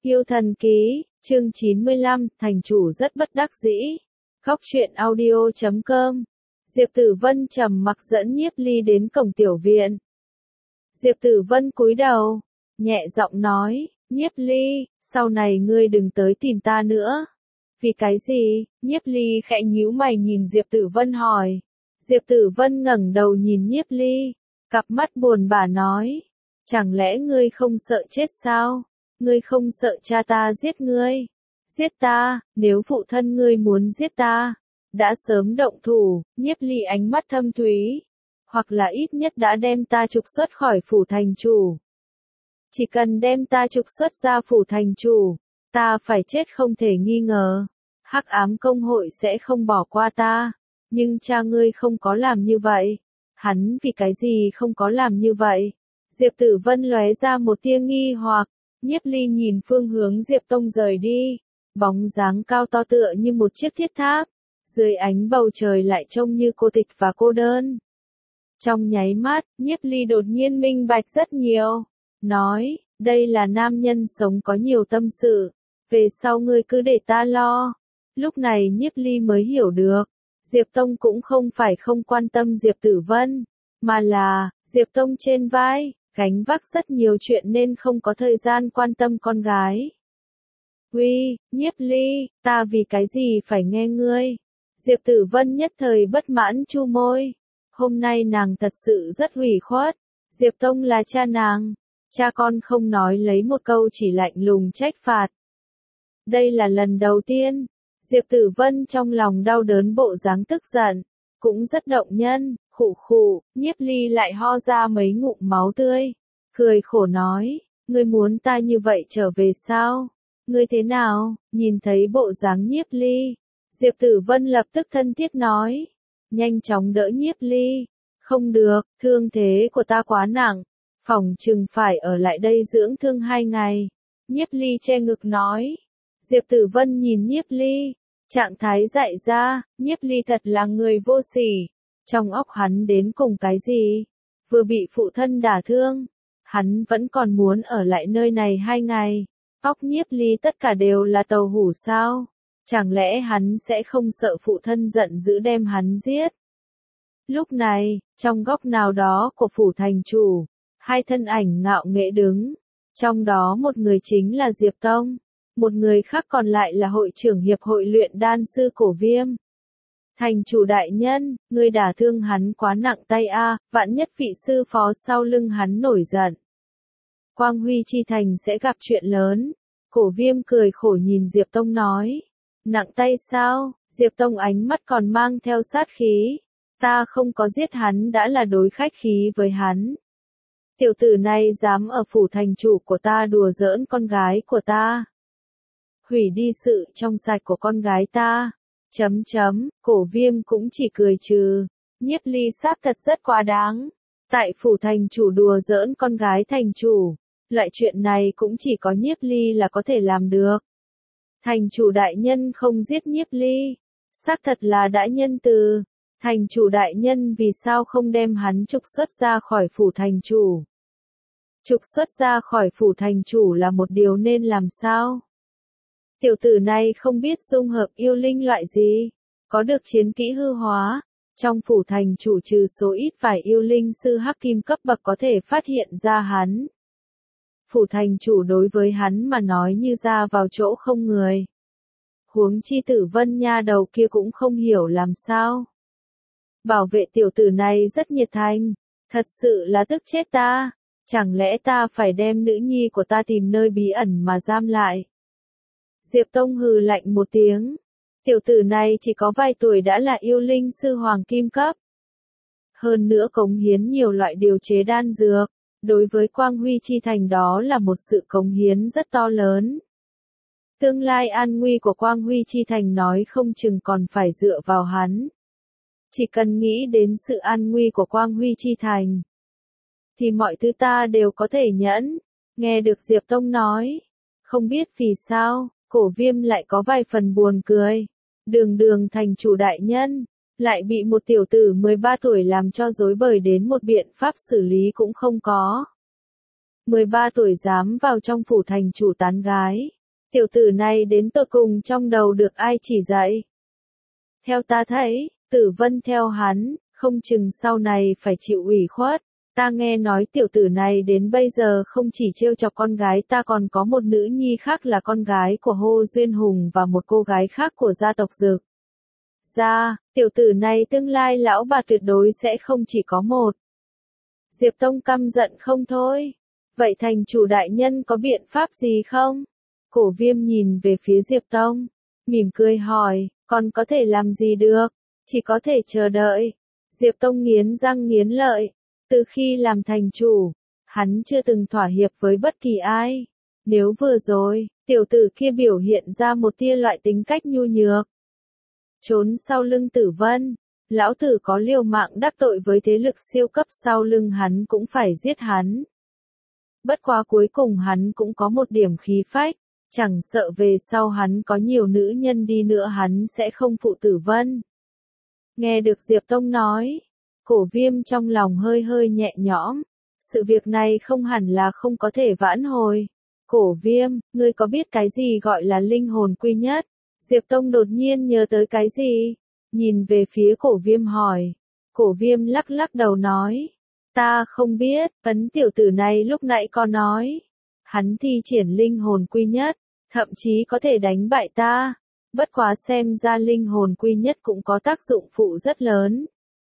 Yêu thần ký, chương 95, thành chủ rất bất đắc dĩ. Góc truyện audio.com. Diệp Tử Vân trầm mặc dẫn Nhiếp Ly đến cổng tiểu viện. Diệp Tử Vân cúi đầu, nhẹ giọng nói, Nhiếp Ly, sau này ngươi đừng tới tìm ta nữa. Vì cái gì? Nhiếp Ly khẽ nhíu mày nhìn Diệp Tử Vân hỏi. Diệp Tử Vân ngẩng đầu nhìn Nhiếp Ly, cặp mắt buồn bã nói, chẳng lẽ ngươi không sợ chết sao? Ngươi không sợ cha ta giết ngươi? Giết ta, nếu phụ thân ngươi muốn giết ta, đã sớm động thủ. Nhiếp Ly ánh mắt thâm thúy, hoặc là ít nhất đã đem ta trục xuất khỏi phủ thành chủ. Chỉ cần đem ta trục xuất ra phủ thành chủ, ta phải chết không thể nghi ngờ. Hắc ám công hội sẽ không bỏ qua ta, nhưng cha ngươi không có làm như vậy. Hắn vì cái gì không có làm như vậy? Diệp Tử Vân lóe ra một tia nghi hoặc. Nhiếp Ly nhìn phương hướng Diệp Tông rời đi, bóng dáng cao to tựa như một chiếc thiết tháp, dưới ánh bầu trời lại trông như cô tịch và cô đơn. Trong nháy mắt, Nhiếp Ly đột nhiên minh bạch rất nhiều, nói, đây là nam nhân sống có nhiều tâm sự, về sau ngươi cứ để ta lo. Lúc này Nhiếp Ly mới hiểu được, Diệp Tông cũng không phải không quan tâm Diệp Tử Vân, mà là, Diệp Tông trên vai gánh vác rất nhiều chuyện nên không có thời gian quan tâm con gái. Uy, Nhiếp Ly, ta vì cái gì phải nghe ngươi? Diệp Tử Vân nhất thời bất mãn chu môi. Hôm nay nàng thật sự rất ủy khuất. Diệp Tông là cha nàng. Cha con không nói lấy một câu chỉ lạnh lùng trách phạt. Đây là lần đầu tiên. Diệp Tử Vân trong lòng đau đớn bộ dáng tức giận. Cũng rất động nhân. Khụ khụ, Nhiếp Ly lại ho ra mấy ngụm máu tươi, cười khổ nói, ngươi muốn ta như vậy trở về sao? Ngươi thế nào? Nhìn thấy bộ dáng Nhiếp Ly, Diệp Tử Vân lập tức thân thiết nói, nhanh chóng đỡ Nhiếp Ly, không được, thương thế của ta quá nặng, phỏng chừng phải ở lại đây dưỡng thương 2 ngày. Nhiếp Ly che ngực nói. Diệp Tử Vân nhìn Nhiếp Ly, trạng thái dại ra, Nhiếp Ly thật là người vô sỉ. Trong óc hắn đến cùng cái gì? Vừa bị phụ thân đả thương, hắn vẫn còn muốn ở lại nơi này 2 ngày. Óc Nhiếp Ly tất cả đều là tàu hủ sao? Chẳng lẽ hắn sẽ không sợ phụ thân giận dữ đem hắn giết? Lúc này, trong góc nào đó của phủ thành chủ, 2 thân ảnh ngạo nghễ đứng. Trong đó một người chính là Diệp Tông, một người khác còn lại là hội trưởng hiệp hội luyện đan sư Cổ Viêm. Thành chủ đại nhân, ngươi đả thương hắn quá nặng tay a, vạn nhất vị sư phó sau lưng hắn nổi giận. Quang Huy Chi Thành sẽ gặp chuyện lớn. Cổ Viêm cười khổ nhìn Diệp Tông nói. Nặng tay sao? Diệp Tông ánh mắt còn mang theo sát khí. Ta không có giết hắn đã là đối khách khí với hắn. Tiểu tử này dám ở phủ thành chủ của ta đùa giỡn con gái của ta. Hủy đi sự trong sạch của con gái ta. Cổ Viêm cũng chỉ cười trừ. Nhiếp Ly xác thật rất quá đáng. Tại phủ thành chủ đùa giỡn con gái thành chủ. Loại chuyện này cũng chỉ có Nhiếp Ly là có thể làm được. Thành chủ đại nhân không giết Nhiếp Ly. Xác thật là đã nhân từ. Thành chủ đại nhân vì sao không đem hắn trục xuất ra khỏi phủ thành chủ? Trục xuất ra khỏi phủ thành chủ là một điều nên làm sao? Tiểu tử này không biết dung hợp yêu linh loại gì, có được chiến kỹ hư hóa. Trong phủ thành chủ trừ số ít vài yêu linh sư hắc kim cấp bậc có thể phát hiện ra hắn. Phủ thành chủ đối với hắn mà nói như ra vào chỗ không người. Huống chi Tử Vân nha đầu kia cũng không hiểu làm sao. Bảo vệ tiểu tử này rất nhiệt thành, thật sự là tức chết ta. Chẳng lẽ ta phải đem nữ nhi của ta tìm nơi bí ẩn mà giam lại? Diệp Tông hừ lạnh một tiếng. Tiểu tử này chỉ có vài tuổi đã là yêu linh sư hoàng kim cấp. Hơn nữa cống hiến nhiều loại điều chế đan dược. Đối với Quang Huy Chi Thành đó là một sự cống hiến rất to lớn. Tương lai an nguy của Quang Huy Chi Thành nói không chừng còn phải dựa vào hắn. Chỉ cần nghĩ đến sự an nguy của Quang Huy Chi Thành, thì mọi thứ ta đều có thể nhẫn. Nghe được Diệp Tông nói, không biết vì sao, Cổ Viêm lại có vài phần buồn cười. Đường thành chủ đại nhân, lại bị một tiểu tử 13 tuổi làm cho rối bời đến một biện pháp xử lý cũng không có. 13 tuổi dám vào trong phủ thành chủ tán gái. tiểu tử này đến tột cùng trong đầu được ai chỉ dạy. Theo ta thấy, Tử Vân theo hắn, không chừng sau này phải chịu ủy khuất. Ta nghe nói tiểu tử này đến bây giờ không chỉ trêu chọc con gái ta còn có một nữ nhi khác là con gái của Hồ Duyên Hùng và một cô gái khác của gia tộc Dực. Tiểu tử này tương lai lão bà tuyệt đối sẽ không chỉ có một. Diệp Tông căm giận không thôi. Vậy thành chủ đại nhân có biện pháp gì không? Cổ Viêm nhìn về phía Diệp Tông, mỉm cười hỏi, còn có thể làm gì được? Chỉ có thể chờ đợi. Diệp Tông nghiến răng nghiến lợi. Từ khi làm thành chủ, hắn chưa từng thỏa hiệp với bất kỳ ai. Nếu vừa rồi, tiểu tử kia biểu hiện ra một tia loại tính cách nhu nhược, trốn sau lưng Tử Vân, lão tử có liều mạng đắc tội với thế lực siêu cấp sau lưng hắn cũng phải giết hắn. Bất quá cuối cùng hắn cũng có một điểm khí phách, chẳng sợ về sau hắn có nhiều nữ nhân đi nữa hắn sẽ không phụ Tử Vân. Nghe được Diệp Tông nói, Cổ Viêm trong lòng hơi hơi nhẹ nhõm, sự việc này không hẳn là không có thể vãn hồi. Cổ Viêm, ngươi có biết cái gì gọi là linh hồn quy nhất? Diệp Tông đột nhiên nhớ tới cái gì? Nhìn về phía Cổ Viêm hỏi. Cổ Viêm lắc lắc đầu nói. Ta không biết, Ấn tiểu tử này lúc nãy có nói. Hắn thi triển linh hồn quy nhất, thậm chí có thể đánh bại ta. Bất quá xem ra linh hồn quy nhất cũng có tác dụng phụ rất lớn.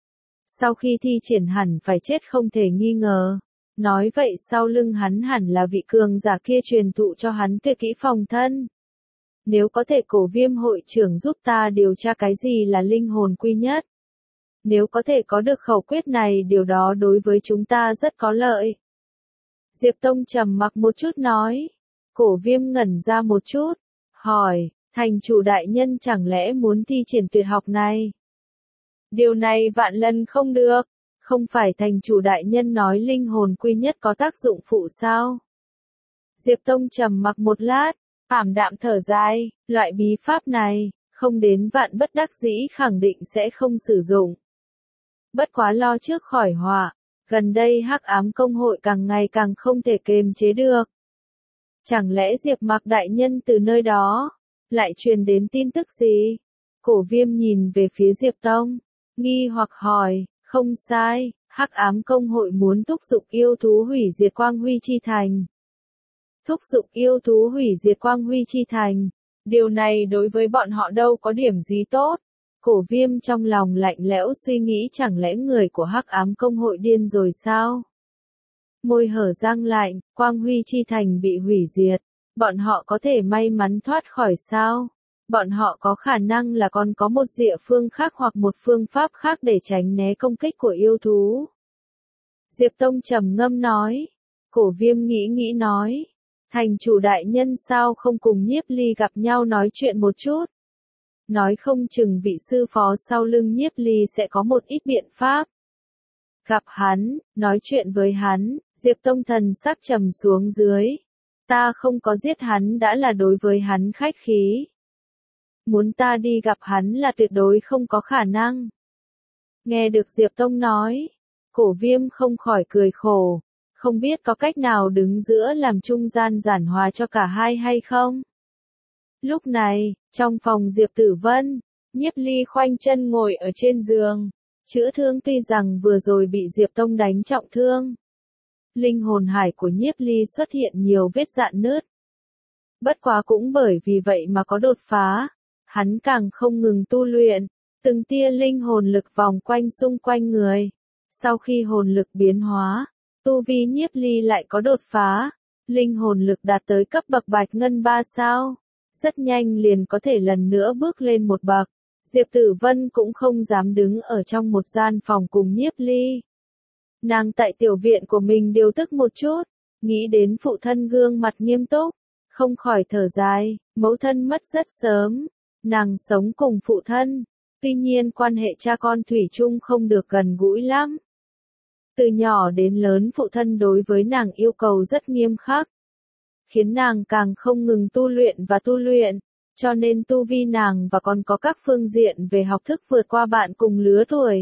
Sau khi thi triển hẳn phải chết không thể nghi ngờ. Nói vậy sau lưng hắn hẳn là vị cường giả kia truyền thụ cho hắn tuyệt kỹ phòng thân. Nếu có thể Cổ Viêm hội trưởng giúp ta điều tra cái gì là linh hồn quy nhất. Nếu có thể có được khẩu quyết này điều đó đối với chúng ta rất có lợi. Diệp Tông trầm mặc một chút nói. Cổ Viêm ngẩn ra một chút, hỏi, thành chủ đại nhân chẳng lẽ muốn thi triển tuyệt học này? Điều này vạn lần không được, không phải thành chủ đại nhân nói linh hồn quy nhất có tác dụng phụ sao? Diệp Tông trầm mặc một lát, ảm đạm thở dài, loại bí pháp này, không đến vạn bất đắc dĩ khẳng định sẽ không sử dụng. Bất quá lo trước khỏi họa, gần đây Hắc Ám Công hội càng ngày càng không thể kiềm chế được. Chẳng lẽ Diệp Mạc đại nhân từ nơi đó lại truyền đến tin tức gì? Cổ Viêm nhìn về phía Diệp Tông, nghi hoặc hỏi, không sai, Hắc Ám Công hội muốn thúc giục yêu thú hủy diệt Quang Huy Chi Thành. Thúc giục yêu thú hủy diệt Quang Huy Chi Thành, điều này đối với bọn họ đâu có điểm gì tốt. Cổ Viêm trong lòng lạnh lẽo suy nghĩ chẳng lẽ người của Hắc Ám Công hội điên rồi sao? Môi hở răng lạnh, Quang Huy Chi Thành bị hủy diệt, bọn họ có thể may mắn thoát khỏi sao? Bọn họ có khả năng là còn có một địa phương khác hoặc một phương pháp khác để tránh né công kích của yêu thú. Diệp Tông trầm ngâm nói. Cổ Viêm nghĩ nói. Thành chủ đại nhân sao không cùng Nhiếp Ly gặp nhau nói chuyện một chút? Nói không chừng vị sư phó sau lưng Nhiếp Ly sẽ có một ít biện pháp. Gặp hắn, nói chuyện với hắn, Diệp Tông thần sắc trầm xuống dưới. Ta không có giết hắn đã là đối với hắn khách khí. Muốn ta đi gặp hắn là tuyệt đối không có khả năng. Nghe được Diệp Tông nói, Cổ Viêm không khỏi cười khổ, không biết có cách nào đứng giữa làm trung gian giản hòa cho cả hai hay không? Lúc này, trong phòng Diệp Tử Vân, Nhiếp Ly khoanh chân ngồi ở trên giường, chữa thương tuy rằng vừa rồi bị Diệp Tông đánh trọng thương. Linh hồn hải của Nhiếp Ly xuất hiện nhiều vết rạn nứt. Bất quá cũng bởi vì vậy mà có đột phá, hắn càng không ngừng tu luyện, từng tia linh hồn lực vòng quanh xung quanh người. Sau khi hồn lực biến hóa, tu vi Nhiếp Ly lại có đột phá, linh hồn lực đạt tới cấp bậc Bạch Ngân 3 sao. Rất nhanh liền có thể lần nữa bước lên một bậc. Diệp Tử Vân cũng không dám đứng ở trong một gian phòng cùng Nhiếp Ly. Nàng tại tiểu viện của mình điều tức một chút, nghĩ đến phụ thân gương mặt nghiêm túc, không khỏi thở dài, mẫu thân mất rất sớm, nàng sống cùng phụ thân, tuy nhiên quan hệ cha con thủy chung không được gần gũi lắm. Từ nhỏ đến lớn phụ thân đối với nàng yêu cầu rất nghiêm khắc, khiến nàng càng không ngừng tu luyện, cho nên tu vi nàng và còn có các phương diện về học thức vượt qua bạn cùng lứa tuổi.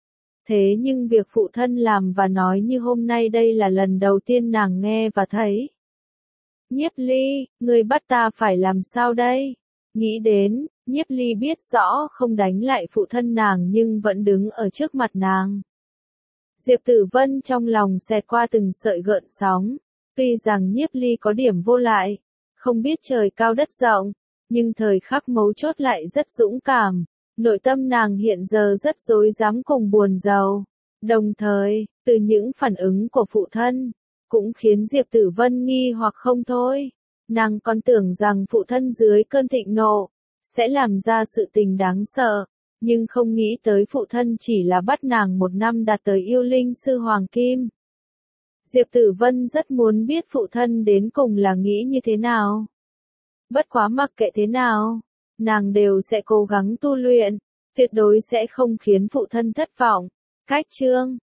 Thế nhưng việc phụ thân làm và nói như hôm nay đây là lần đầu tiên nàng nghe và thấy. Nhiếp Ly, ngươi bắt ta phải làm sao đây? Nghĩ đến, Nhiếp Ly biết rõ không đánh lại phụ thân nàng nhưng vẫn đứng ở trước mặt nàng. Diệp Tử Vân trong lòng xẹt qua từng sợi gợn sóng, tuy rằng Nhiếp Ly có điểm vô lại, không biết trời cao đất rộng, nhưng thời khắc mấu chốt lại rất dũng cảm, nội tâm nàng hiện giờ rất rối rắm cùng buồn rầu. Đồng thời, từ những phản ứng của phụ thân, cũng khiến Diệp Tử Vân nghi hoặc không thôi. Nàng còn tưởng rằng phụ thân dưới cơn thịnh nộ, sẽ làm ra sự tình đáng sợ, nhưng không nghĩ tới phụ thân chỉ là bắt nàng 1 năm đạt tới yêu linh sư Hoàng Kim. Diệp Tử Vân rất muốn biết phụ thân đến cùng là nghĩ như thế nào. Bất quá mặc kệ thế nào, nàng đều sẽ cố gắng tu luyện, tuyệt đối sẽ không khiến phụ thân thất vọng. Cách chương